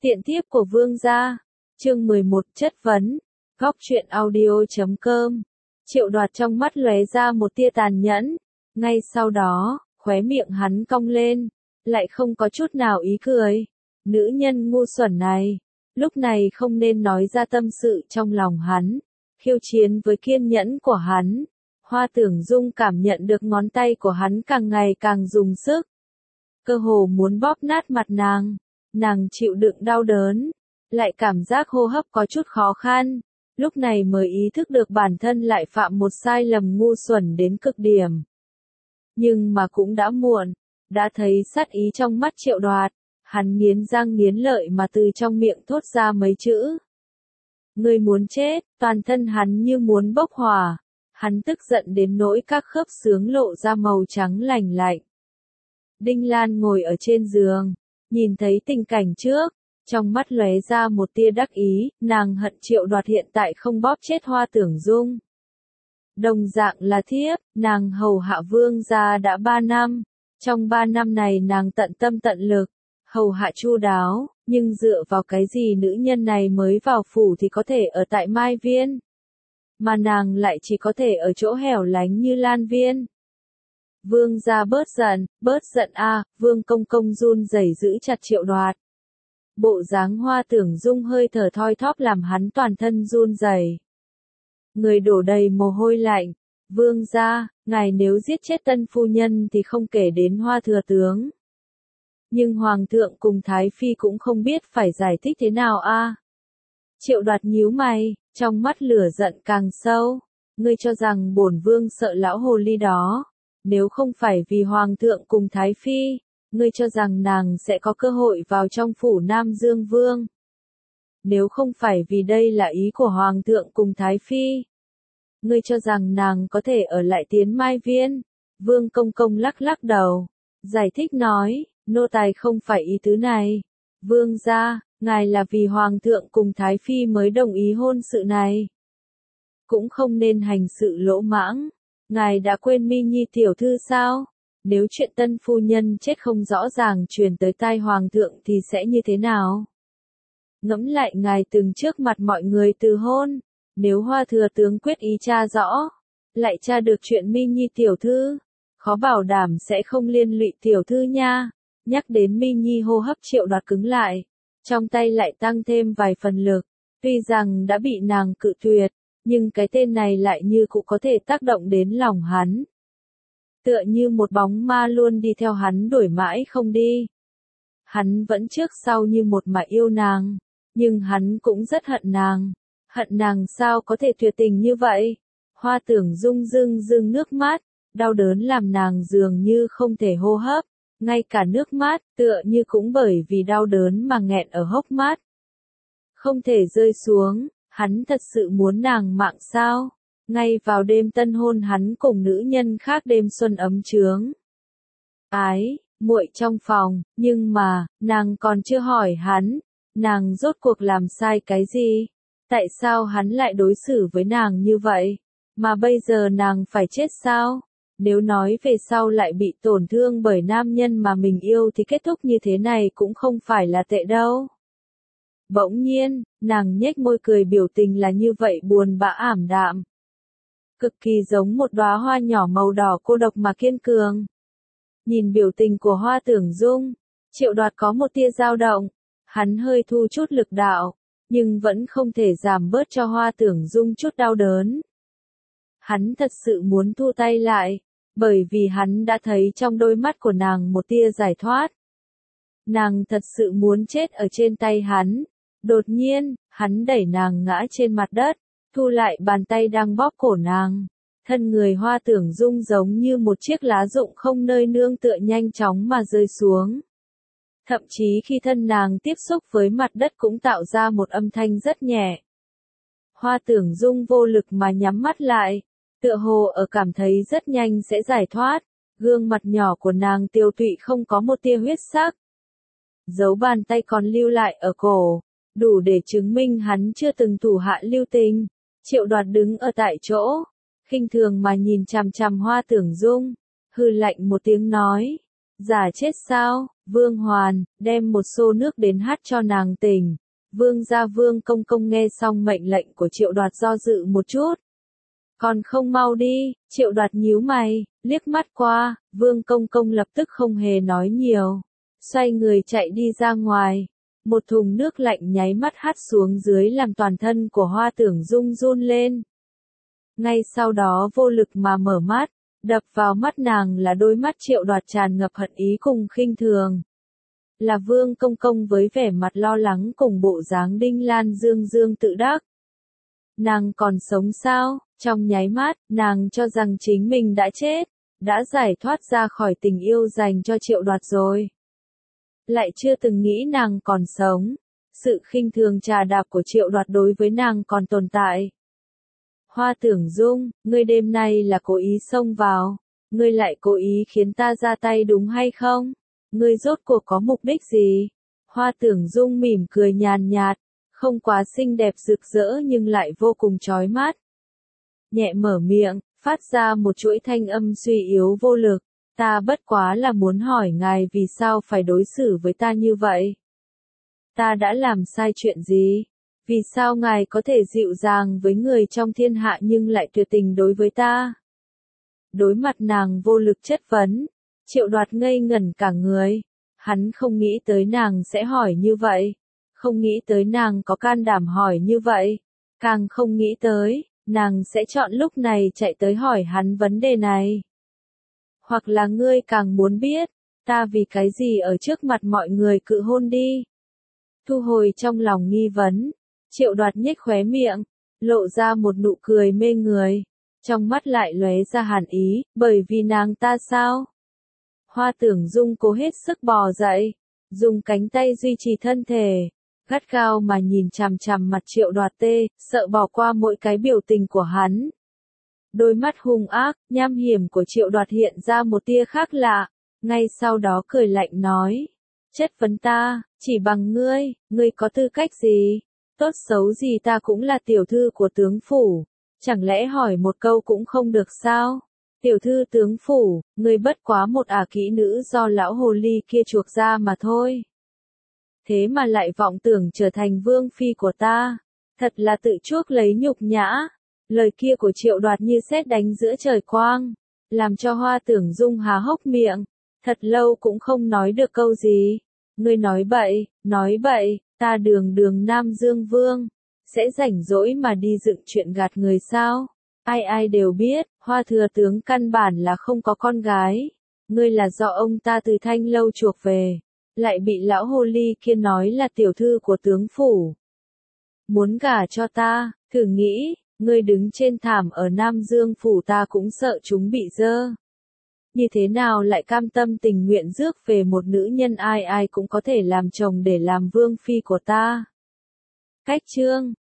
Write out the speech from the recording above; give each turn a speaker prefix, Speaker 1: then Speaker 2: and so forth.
Speaker 1: Tiện thiếp của vương gia. Chương 11 chất vấn. Góc truyện audio.com. Triệu Đoạt trong mắt lóe ra một tia tàn nhẫn. Ngay sau đó, khóe miệng hắn cong lên, lại không có chút nào ý cười. Nữ nhân ngu xuẩn này, lúc này không nên nói ra tâm sự trong lòng hắn, khiêu chiến với kiên nhẫn của hắn. Hoa Tưởng Dung cảm nhận được ngón tay của hắn càng ngày càng dùng sức, cơ hồ muốn bóp nát mặt nàng. Nàng chịu đựng đau đớn, lại cảm giác hô hấp có chút khó khăn, lúc này mới ý thức được bản thân lại phạm một sai lầm ngu xuẩn đến cực điểm. Nhưng mà cũng đã muộn, đã thấy sát ý trong mắt Triệu Đoạt, hắn nghiến răng nghiến lợi mà từ trong miệng thốt ra mấy chữ. Ngươi muốn chết, toàn thân hắn như muốn bốc hỏa, hắn tức giận đến nỗi các khớp xương lộ ra màu trắng lành lạnh. Đinh Lan ngồi ở trên giường, nhìn thấy tình cảnh trước, trong mắt lóe ra một tia đắc ý, nàng hận Triệu Đoạt hiện tại không bóp chết Hoa Tưởng Dung. Đồng dạng là thiếp, nàng hầu hạ vương gia đã 3 năm, trong 3 năm này nàng tận tâm tận lực, hầu hạ chu đáo, nhưng dựa vào cái gì nữ nhân này mới vào phủ thì có thể ở tại Mai Viên, mà nàng lại chỉ có thể ở chỗ hẻo lánh như Lan Viên. Vương gia bớt giận a, Vương công công run rẩy giữ chặt Triệu Đoạt. Bộ dáng Hoa Tưởng Dung hơi thở thoi thóp làm hắn toàn thân run rẩy. Người đổ đầy mồ hôi lạnh. Vương gia, ngài nếu giết chết tân phu nhân thì không kể đến Hoa thừa tướng. Nhưng Hoàng thượng cùng Thái Phi cũng không biết phải giải thích thế nào a. Triệu Đoạt nhíu mày, trong mắt lửa giận càng sâu. Ngươi cho rằng bổn vương sợ lão hồ ly đó. Nếu không phải vì Hoàng thượng cùng Thái Phi, ngươi cho rằng nàng sẽ có cơ hội vào trong phủ Nam Dương Vương. Nếu không phải vì đây là ý của Hoàng thượng cùng Thái Phi, ngươi cho rằng nàng có thể ở lại Tiến Mai Viên. Vương công công lắc lắc đầu, giải thích nói, nô tài không phải ý tứ này. Vương gia, ngài là vì Hoàng thượng cùng Thái Phi mới đồng ý hôn sự này. Cũng không nên hành sự lỗ mãng. Ngài đã quên Mi Nhi tiểu thư sao? Nếu chuyện tân phu nhân chết không rõ ràng truyền tới tai Hoàng thượng thì sẽ như thế nào? Ngẫm lại ngài từng trước mặt mọi người từ hôn, nếu Hoa thừa tướng quyết ý tra rõ, lại tra được chuyện Mi Nhi tiểu thư, khó bảo đảm sẽ không liên lụy tiểu thư nha. Nhắc đến Mi Nhi hô hấp Triệu Đoạt cứng lại, trong tay lại tăng thêm vài phần lực, tuy rằng đã bị nàng cự tuyệt, nhưng cái tên này lại như cũng có thể tác động đến lòng hắn. Tựa như một bóng ma luôn đi theo hắn đuổi mãi không đi. Hắn vẫn trước sau như một mà yêu nàng, nhưng hắn cũng rất hận nàng. Hận nàng sao có thể tuyệt tình như vậy? Hoa Tưởng Dung rưng nước mắt, đau đớn làm nàng dường như không thể hô hấp, ngay cả nước mắt tựa như cũng bởi vì đau đớn mà nghẹn ở hốc mắt. Không thể rơi xuống. Hắn thật sự muốn nàng mạng sao? Ngay vào đêm tân hôn hắn cùng nữ nhân khác đêm xuân ấm chướng. Ái, muội trong phòng, nhưng mà, nàng còn chưa hỏi hắn, nàng rốt cuộc làm sai cái gì? Tại sao hắn lại đối xử với nàng như vậy? Mà bây giờ nàng phải chết sao? Nếu nói về sau lại bị tổn thương bởi nam nhân mà mình yêu thì kết thúc như thế này cũng không phải là tệ đâu. Bỗng nhiên, nàng nhếch môi cười biểu tình là như vậy buồn bã ảm đạm. Cực kỳ giống một đóa hoa nhỏ màu đỏ cô độc mà kiên cường. Nhìn biểu tình của Hoa Tưởng Dung, Triệu Đoạt có một tia dao động, hắn hơi thu chút lực đạo, nhưng vẫn không thể giảm bớt cho Hoa Tưởng Dung chút đau đớn. Hắn thật sự muốn thu tay lại, bởi vì hắn đã thấy trong đôi mắt của nàng một tia giải thoát. Nàng thật sự muốn chết ở trên tay hắn. Đột nhiên, hắn đẩy nàng ngã trên mặt đất, thu lại bàn tay đang bóp cổ nàng. Thân người Hoa Tưởng Dung giống như một chiếc lá rụng không nơi nương tựa nhanh chóng mà rơi xuống. Thậm chí khi thân nàng tiếp xúc với mặt đất cũng tạo ra một âm thanh rất nhẹ. Hoa Tưởng Dung vô lực mà nhắm mắt lại, tựa hồ ở cảm thấy rất nhanh sẽ giải thoát. Gương mặt nhỏ của nàng tiêu tụy không có một tia huyết sắc. Dấu bàn tay còn lưu lại ở cổ. Đủ để chứng minh hắn chưa từng thủ hạ lưu tình. Triệu Đoạt đứng ở tại chỗ, khinh thường mà nhìn chằm chằm Hoa Tưởng Dung, hừ lạnh một tiếng nói, giả chết sao? Vương Hoàn, đem một xô nước đến hắt cho nàng tỉnh. Vương gia Vương Công Công nghe xong mệnh lệnh của Triệu Đoạt do dự một chút. Còn không mau đi, Triệu Đoạt nhíu mày, liếc mắt qua, Vương Công Công lập tức không hề nói nhiều. Xoay người chạy đi ra ngoài. Một thùng nước lạnh nháy mắt hắt xuống dưới làm toàn thân của Hoa Tưởng Dung run lên. Ngay sau đó vô lực mà mở mắt, đập vào mắt nàng là đôi mắt Triệu Đoạt tràn ngập hận ý cùng khinh thường. Là Vương Công Công với vẻ mặt lo lắng cùng bộ dáng Đinh Lan dương dương tự đắc. Nàng còn sống sao? Trong nháy mắt, nàng cho rằng chính mình đã chết, đã giải thoát ra khỏi tình yêu dành cho Triệu Đoạt rồi. Lại chưa từng nghĩ nàng còn sống. Sự khinh thường trà đạp của Triệu Đoạt đối với nàng còn tồn tại. Hoa Tưởng Dung, ngươi đêm nay là cố ý xông vào. Ngươi lại cố ý khiến ta ra tay đúng hay không? Ngươi rốt cuộc có mục đích gì? Hoa Tưởng Dung mỉm cười nhàn nhạt, không quá xinh đẹp rực rỡ nhưng lại vô cùng chói mắt. Nhẹ mở miệng, phát ra một chuỗi thanh âm suy yếu vô lực. Ta bất quá là muốn hỏi ngài vì sao phải đối xử với ta như vậy? Ta đã làm sai chuyện gì? Vì sao ngài có thể dịu dàng với người trong thiên hạ nhưng lại tuyệt tình đối với ta? Đối mặt nàng vô lực chất vấn, Triệu Đoạt ngây ngẩn cả người. Hắn không nghĩ tới nàng sẽ hỏi như vậy. Không nghĩ tới nàng có can đảm hỏi như vậy. Càng không nghĩ tới, nàng sẽ chọn lúc này chạy tới hỏi hắn vấn đề này. Hoặc là ngươi càng muốn biết, ta vì cái gì ở trước mặt mọi người cự hôn đi. Thu hồi trong lòng nghi vấn, Triệu Đoạt nhếch khóe miệng, lộ ra một nụ cười mê người. Trong mắt lại lóe ra hàn ý, bởi vì nàng ta sao? Hoa Tưởng Dung cố hết sức bò dậy, dùng cánh tay duy trì thân thể, gắt gao mà nhìn chằm chằm mặt Triệu Đoạt tê, sợ bỏ qua mỗi cái biểu tình của hắn. Đôi mắt hung ác, nham hiểm của Triệu Đoạt hiện ra một tia khác lạ, ngay sau đó cười lạnh nói, chất vấn ta, chỉ bằng ngươi có tư cách gì? Tốt xấu gì ta cũng là tiểu thư của tướng phủ, chẳng lẽ hỏi một câu cũng không được sao? Tiểu thư tướng phủ, ngươi bất quá một ả kỹ nữ do lão hồ ly kia chuộc ra mà thôi. Thế mà lại vọng tưởng trở thành vương phi của ta, thật là tự chuốc lấy nhục nhã. Lời kia của Triệu Đoạt như sét đánh giữa trời quang, làm cho Hoa Tưởng Dung há hốc miệng, thật lâu cũng không nói được câu gì. Ngươi nói bậy, ta đường Nam Dương Vương, sẽ rảnh rỗi mà đi dựng chuyện gạt người sao? Ai đều biết, Hoa thừa tướng căn bản là không có con gái. Ngươi là do ông ta từ Thanh lâu chuộc về, lại bị lão hồ ly kia nói là tiểu thư của tướng phủ. Muốn gả cho ta, thử nghĩ, ngươi đứng trên thảm ở Nam Dương phủ ta cũng sợ chúng bị dơ. Như thế nào lại cam tâm tình nguyện rước về một nữ nhân ai cũng có thể làm chồng để làm vương phi của ta? Cách chương